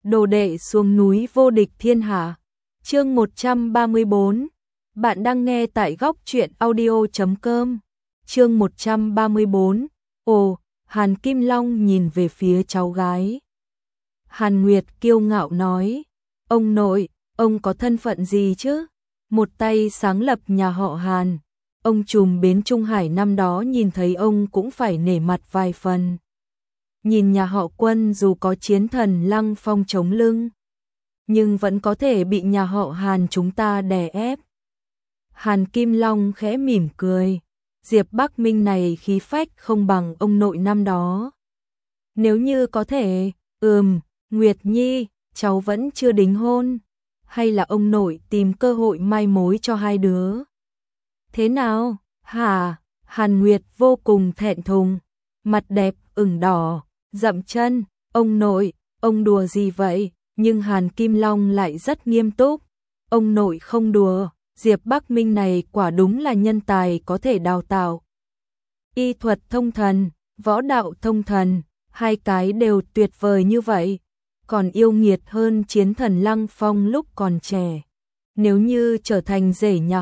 Đồ đệ xuống núi vô địch thiên hạ. Chương 134. Bạn đang nghe tại góc truyện audio.com. Chương 134. Ồ, Hàn Kim Long nhìn về phía cháu gái. Hàn Nguyệt kiêu ngạo nói, ông nội, ông có thân phận gì chứ? Một tay sáng lập nhà họ Hàn. Ông trùm bến Trung Hải năm đó nhìn thấy ông cũng phải nể mặt vài phần. Nhìn nhà họ Quân dù có chiến thần Lăng Phong chống lưng, nhưng vẫn có thể bị nhà họ Hàn chúng ta đè ép. Hàn Kim Long khẽ mỉm cười, Diệp Bắc Minh này khí phách không bằng ông nội năm đó. Nếu như có thể, Nguyệt Nhi, cháu vẫn chưa đính hôn, hay là ông nội tìm cơ hội mai mối cho hai đứa? Thế nào, hả? Hàn Nguyệt vô cùng thẹn thùng, mặt đẹp ửng đỏ, dậm chân, ông nội, ông đùa gì vậy? Nhưng Hàn Kim Long lại rất nghiêm túc, ông nội không đùa, Diệp Bắc Minh này quả đúng là nhân tài có thể đào tạo. Y thuật thông thần, võ đạo thông thần, hai cái đều tuyệt vời như vậy, còn yêu nghiệt hơn chiến thần Lăng Phong lúc còn trẻ. Nếu như trở thành rể nhà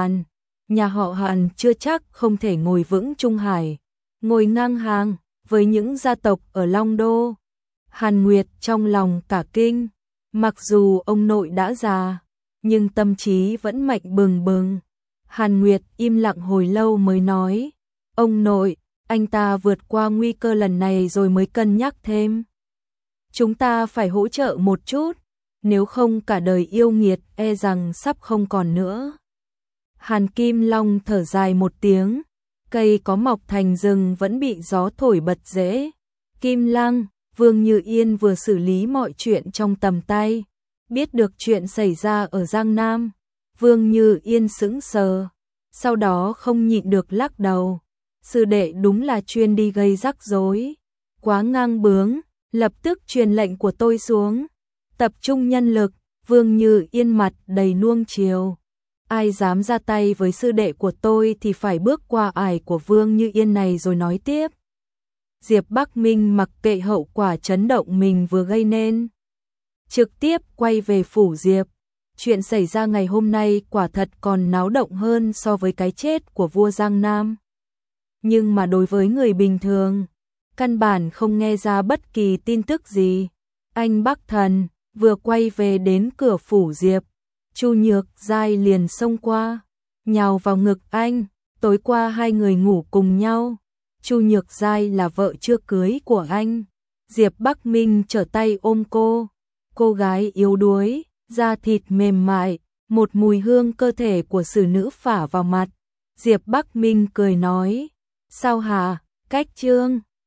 họ Hàn chưa chắc không thể ngồi vững Trung Hải, ngồi ngang hàng với những gia tộc ở Long Đô. Hàn Nguyệt trong lòng cả kinh, mặc dù ông nội đã già, nhưng tâm trí vẫn mạnh bừng bừng. Hàn Nguyệt im lặng hồi lâu mới nói, ông nội, anh ta vượt qua nguy cơ lần này rồi mới cân nhắc thêm. Chúng ta phải hỗ trợ một chút, nếu không cả đời yêu nghiệt e rằng sắp không còn nữa. Hàn Kim Long thở dài một tiếng, cây có mọc thành rừng vẫn bị gió thổi bật rễ. Kim Lăng, Vương Như Yên vừa xử lý mọi chuyện trong tầm tay, biết được chuyện xảy ra ở Giang Nam. Vương Như Yên sững sờ, sau đó không nhịn được lắc đầu. Sư đệ đúng là chuyên đi gây rắc rối, quá ngang bướng, lập tức truyền lệnh của tôi xuống, tập trung nhân lực. Vương Như Yên mặt đầy nuông chiều, ai dám ra tay với sư đệ của tôi thì phải bước qua ải của Vương Như Yên này rồi nói tiếp. Diệp Bắc Minh mặc kệ hậu quả chấn động mình vừa gây nên, trực tiếp quay về phủ Diệp. Chuyện xảy ra ngày hôm nay quả thật còn náo động hơn so với cái chết của vua Giang Nam. Nhưng mà đối với người bình thường, căn bản không nghe ra bất kỳ tin tức gì. Anh Bắc Thần vừa quay về đến cửa phủ Diệp, Chu Nhược Giai liền xông qua, nhào vào ngực anh. Tối qua hai người ngủ cùng nhau. Chu Nhược Giai là vợ chưa cưới của anh. Diệp Bắc Minh trở tay ôm cô gái yếu đuối, da thịt mềm mại, một mùi hương cơ thể của xử nữ phả vào mặt. Diệp Bắc Minh cười nói, sao hả, Cách Trương?